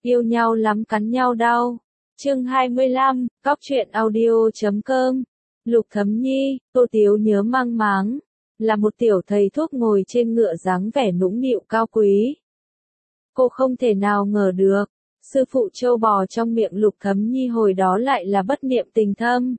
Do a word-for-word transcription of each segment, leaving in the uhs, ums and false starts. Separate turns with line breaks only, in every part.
Yêu nhau lắm cắn nhau đau. Chương hai mươi lăm, Cóc truyện audio chấm com. Lục Thấm Nhi, Tô Tiếu nhớ mang máng, là một tiểu thầy thuốc ngồi trên ngựa dáng vẻ nũng nịu cao quý. Cô không thể nào ngờ được, sư phụ trâu bò trong miệng Lục Thấm Nhi hồi đó lại là Bất Niệm Tình Thâm.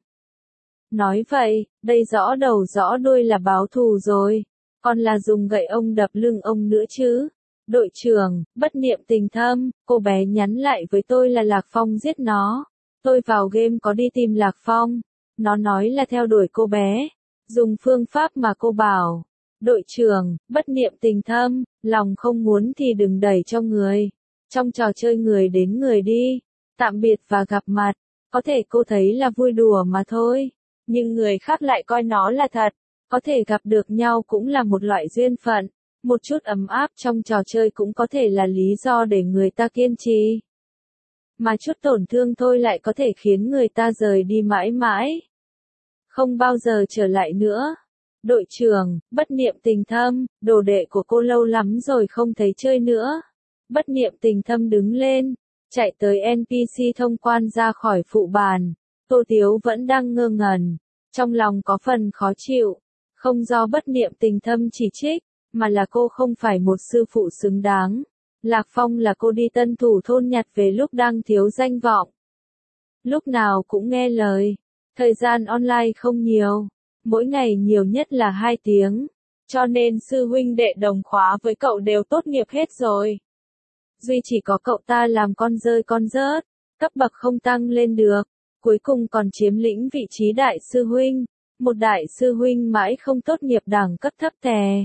Nói vậy, đây rõ đầu rõ đuôi là báo thù rồi, còn là dùng gậy ông đập lưng ông nữa chứ. Đội trưởng, Bất Niệm Tình Thâm, cô bé nhắn lại với tôi là Lạc Phong giết nó. Tôi vào game có đi tìm Lạc Phong. Nó nói là theo đuổi cô bé. Dùng phương pháp mà cô bảo. Đội trưởng, Bất Niệm Tình Thâm, lòng không muốn thì đừng đẩy cho người. Trong trò chơi người đến người đi. Tạm biệt và gặp mặt. Có thể cô thấy là vui đùa mà thôi. Nhưng người khác lại coi nó là thật. Có thể gặp được nhau cũng là một loại duyên phận. Một chút ấm áp trong trò chơi cũng có thể là lý do để người ta kiên trì. Mà chút tổn thương thôi lại có thể khiến người ta rời đi mãi mãi. Không bao giờ trở lại nữa. Đội trưởng, Bất Niệm Tình Thâm, đồ đệ của cô lâu lắm rồi không thấy chơi nữa. Bất Niệm Tình Thâm đứng lên, chạy tới en pê xê thông quan ra khỏi phụ bàn. Tô Tiếu vẫn đang ngơ ngẩn, trong lòng có phần khó chịu. Không do Bất Niệm Tình Thâm chỉ trích, mà là cô không phải một sư phụ xứng đáng. Lạc Phong là cô đi tân thủ thôn nhặt về lúc đang thiếu danh vọng. Lúc nào cũng nghe lời. Thời gian online không nhiều. Mỗi ngày nhiều nhất là hai tiếng. Cho nên sư huynh đệ đồng khóa với cậu đều tốt nghiệp hết rồi. Duy chỉ có cậu ta làm con rơi con rớt. Cấp bậc không tăng lên được. Cuối cùng còn chiếm lĩnh vị trí đại sư huynh. Một đại sư huynh mãi không tốt nghiệp đẳng cấp thấp tè.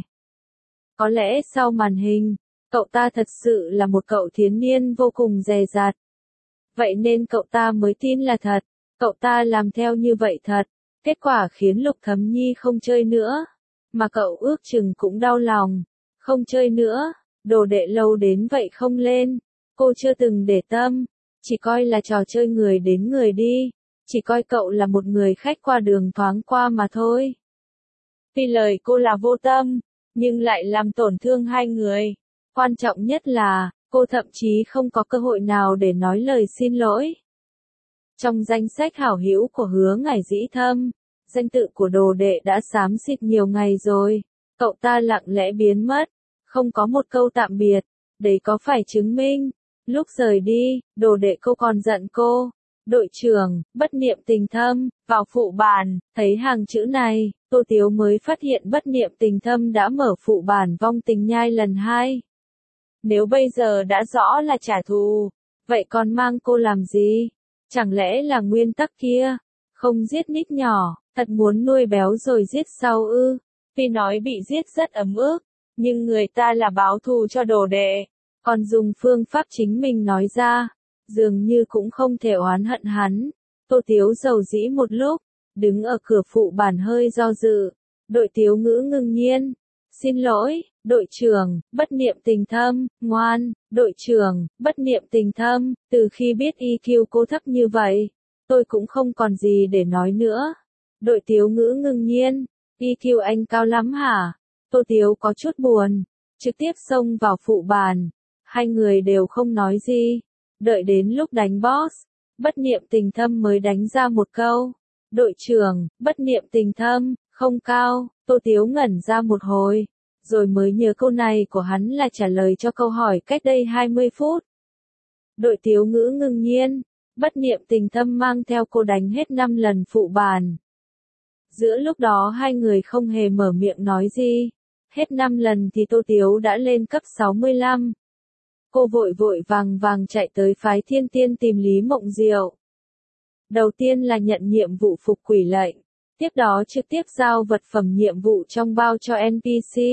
Có lẽ sau màn hình, cậu ta thật sự là một cậu thiếu niên vô cùng dè dặt. Vậy nên cậu ta mới tin là thật, cậu ta làm theo như vậy thật. Kết quả khiến Lục Thấm Nhi không chơi nữa. Mà cậu ước chừng cũng đau lòng. Không chơi nữa, đồ đệ lâu đến vậy không lên. Cô chưa từng để tâm, chỉ coi là trò chơi người đến người đi. Chỉ coi cậu là một người khách qua đường thoáng qua mà thôi. Vì lời cô là vô tâm, nhưng lại làm tổn thương hai người. Quan trọng nhất là, cô thậm chí không có cơ hội nào để nói lời xin lỗi. Trong danh sách hảo hữu của Hứa Ngải Dĩ Thâm, danh tự của đồ đệ đã xám xịt nhiều ngày rồi. Cậu ta lặng lẽ biến mất, không có một câu tạm biệt. Đấy có phải chứng minh, lúc rời đi, đồ đệ cô còn giận cô. Đội trưởng, Bất Niệm Tình Thâm, vào phụ bàn, thấy hàng chữ này, Tô Tiếu mới phát hiện Bất Niệm Tình Thâm đã mở phụ bản vong tình nhai lần hai. Nếu bây giờ đã rõ là trả thù, vậy còn mang cô làm gì? Chẳng lẽ là nguyên tắc kia? Không giết nít nhỏ, thật muốn nuôi béo rồi giết sau ư? Vì nói bị giết rất ấm ức, nhưng người ta là báo thù cho đồ đệ, còn dùng phương pháp chính mình nói ra. Dường như cũng không thể oán hận hắn. Tô Tiếu dầu dĩ một lúc, đứng ở cửa phụ bản hơi do dự. Đội Tiếu ngữ ngưng nhiên. Xin lỗi, đội trưởng, Bất Niệm Tình Thâm, ngoan, đội trưởng, Bất Niệm Tình Thâm, từ khi biết i kiu cô thấp như vậy, tôi cũng không còn gì để nói nữa. Đội Tiếu ngữ ngưng nhiên, i kiu anh cao lắm hả? Tô Tiếu có chút buồn, trực tiếp xông vào phụ bàn. Hai người đều không nói gì. Đợi đến lúc đánh boss, Bất Niệm Tình Thâm mới đánh ra một câu. Đội trưởng, Bất Niệm Tình Thâm, không cao. Tô Tiếu ngẩn ra một hồi, rồi mới nhớ câu này của hắn là trả lời cho câu hỏi cách đây hai mươi phút. Đội Tiếu ngữ ngưng nhiên, Bất Niệm Tình Thâm mang theo cô đánh hết năm lần phụ bàn. Giữa lúc đó hai người không hề mở miệng nói gì. Hết năm lần thì Tô Tiếu đã lên cấp sáu mươi lăm. Cô vội vội vàng vàng chạy tới phái Thiên Tiên tìm Lý Mộng Diệu. Đầu tiên là nhận nhiệm vụ phục quỷ lệnh, tiếp đó trực tiếp giao vật phẩm nhiệm vụ trong bao cho en pê xê.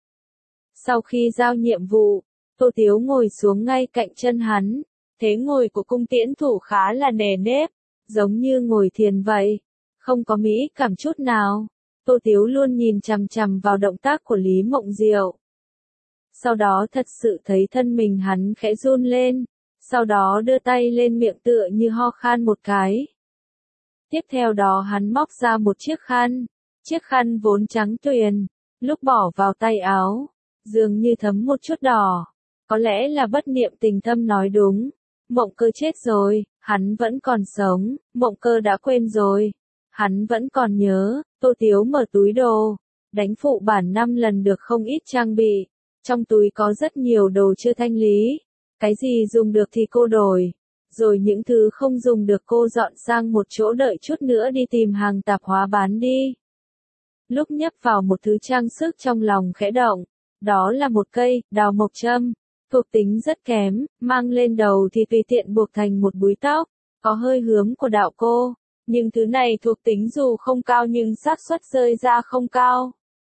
Sau khi giao nhiệm vụ, Tô Tiếu ngồi xuống ngay cạnh chân hắn, thế ngồi của cung tiễn thủ khá là nề nếp, giống như ngồi thiền vậy, không có mỹ cảm chút nào. Tô Tiếu luôn nhìn chằm chằm vào động tác của Lý Mộng Diệu. Sau đó thật sự thấy thân mình hắn khẽ run lên, sau đó đưa tay lên miệng tựa như ho khan một cái. Tiếp theo đó hắn móc ra một chiếc khăn, chiếc khăn vốn trắng tuyền, lúc bỏ vào tay áo, dường như thấm một chút đỏ. Có lẽ là Bất Niệm Tình Thâm nói đúng, Mộng Cơ chết rồi, hắn vẫn còn sống, Mộng Cơ đã quên rồi. Hắn vẫn còn nhớ, Tô Tiếu mở túi đồ, đánh phụ bản năm lần được không ít trang bị. Trong túi có rất nhiều đồ chưa thanh lý. Cái gì dùng được thì cô đổi. Rồi những thứ không dùng được cô dọn sang một chỗ đợi chút nữa đi tìm hàng tạp hóa bán đi. Lúc nhấp vào một thứ trang sức trong lòng khẽ động. Đó là một cây, đào mộc châm. Thuộc tính rất kém, mang lên đầu thì tùy tiện buộc thành một búi tóc. Có hơi hướng của đạo cô. Nhưng thứ này thuộc tính dù không cao nhưng xác suất rơi ra không cao.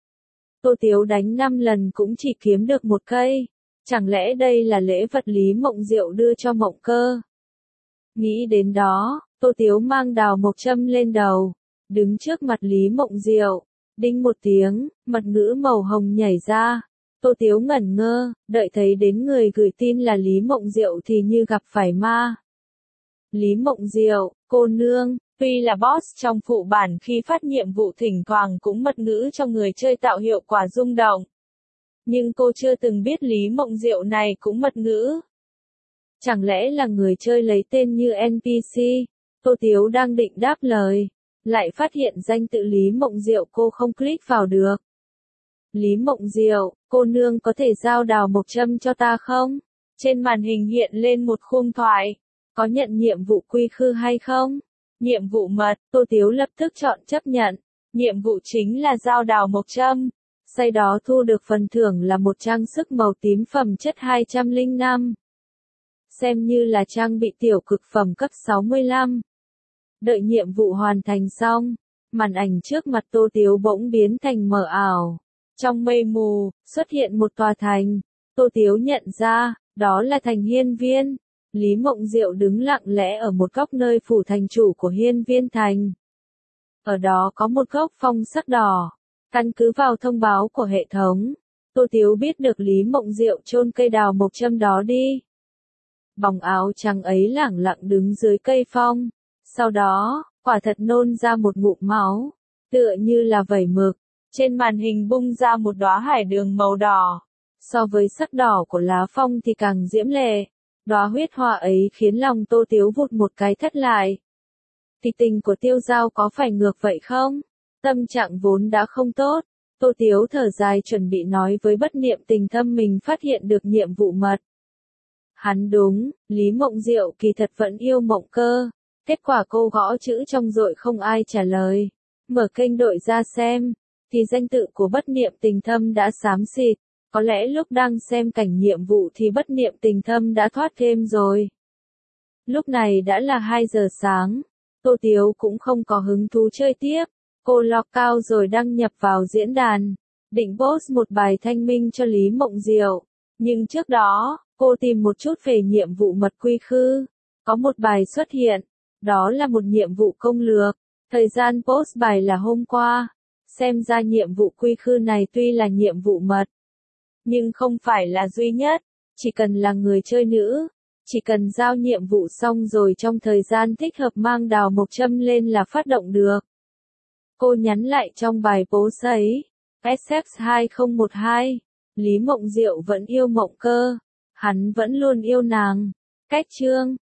Tô Tiếu đánh năm lần cũng chỉ kiếm được một cây. Chẳng lẽ đây là lễ vật Lý Mộng Diệu đưa cho Mộng Cơ? Nghĩ đến đó, Tô Tiếu mang đào mộc châm lên đầu. Đứng trước mặt Lý Mộng Diệu. Đinh một tiếng, mật ngữ màu hồng nhảy ra. Tô Tiếu ngẩn ngơ, đợi thấy đến người gửi tin là Lý Mộng Diệu thì như gặp phải ma. Lý Mộng Diệu, cô nương, tuy là boss trong phụ bản khi phát nhiệm vụ thỉnh thoảng cũng mật ngữ cho người chơi tạo hiệu quả rung động. Nhưng cô chưa từng biết Lý Mộng Diệu này cũng mật ngữ. Chẳng lẽ là người chơi lấy tên như en pê xê? Tô Tiếu đang định đáp lời. Lại phát hiện danh tự Lý Mộng Diệu cô không click vào được. Lý Mộng Diệu, cô nương có thể giao đào mộc châm cho ta không? Trên màn hình hiện lên một khung thoại. Có nhận nhiệm vụ quy khư hay không? Nhiệm vụ mật, Tô Tiếu lập tức chọn chấp nhận. Nhiệm vụ chính là giao đào mộc châm. Sau đó thu được phần thưởng là một trang sức màu tím phẩm chất hai trăm lẻ năm. Xem như là trang bị tiểu cực phẩm cấp sáu mươi lăm. Đợi nhiệm vụ hoàn thành xong, màn ảnh trước mặt Tô Tiếu bỗng biến thành mờ ảo. Trong mây mù, xuất hiện một tòa thành. Tô Tiếu nhận ra, đó là thành Hiên Viên. Lý Mộng Diệu đứng lặng lẽ ở một góc nơi phủ thành chủ của Hiên Viên Thành. Ở đó có một gốc phong sắc đỏ. Căn cứ vào thông báo của hệ thống, Tô Tiếu biết được Lý Mộng Diệu chôn cây đào mộc châm đó đi. Bóng áo trắng ấy lẳng lặng đứng dưới cây phong. Sau đó, quả thật nôn ra một ngụm máu, tựa như là vẩy mực. Trên màn hình bung ra một đóa hải đường màu đỏ. So với sắc đỏ của lá phong thì càng diễm lệ. Đóa huyết hoa ấy khiến lòng Tô Tiếu vụt một cái thất lại. Thì tình của Tiêu Giao có phải ngược vậy không? Tâm trạng vốn đã không tốt. Tô Tiếu thở dài chuẩn bị nói với Bất Niệm Tình Thâm mình phát hiện được nhiệm vụ mật. Hắn đúng, Lý Mộng Diệu kỳ thật vẫn yêu Mộng Cơ. Kết quả cô gõ chữ trong dội không ai trả lời. Mở kênh đội ra xem, thì danh tự của Bất Niệm Tình Thâm đã xám xịt. Có lẽ lúc đang xem cảnh nhiệm vụ thì Bất Niệm Tình Thâm đã thoát game rồi. Lúc này đã là hai giờ sáng. Tô Tiếu cũng không có hứng thú chơi tiếp. Cô log cao rồi đăng nhập vào diễn đàn. Định post một bài thanh minh cho Lý Mộng Diệu. Nhưng trước đó, cô tìm một chút về nhiệm vụ mật quy khư. Có một bài xuất hiện. Đó là một nhiệm vụ công lược. Thời gian post bài là hôm qua. Xem ra nhiệm vụ quy khư này tuy là nhiệm vụ mật, nhưng không phải là duy nhất. Chỉ cần là người chơi nữ, chỉ cần giao nhiệm vụ xong rồi trong thời gian thích hợp mang đào mộc châm lên là phát động được. Cô nhắn lại trong bài post ấy. ét ép hai không một hai. Lý Mộng Diệu vẫn yêu Mộng Cơ. Hắn vẫn luôn yêu nàng. Cách chương.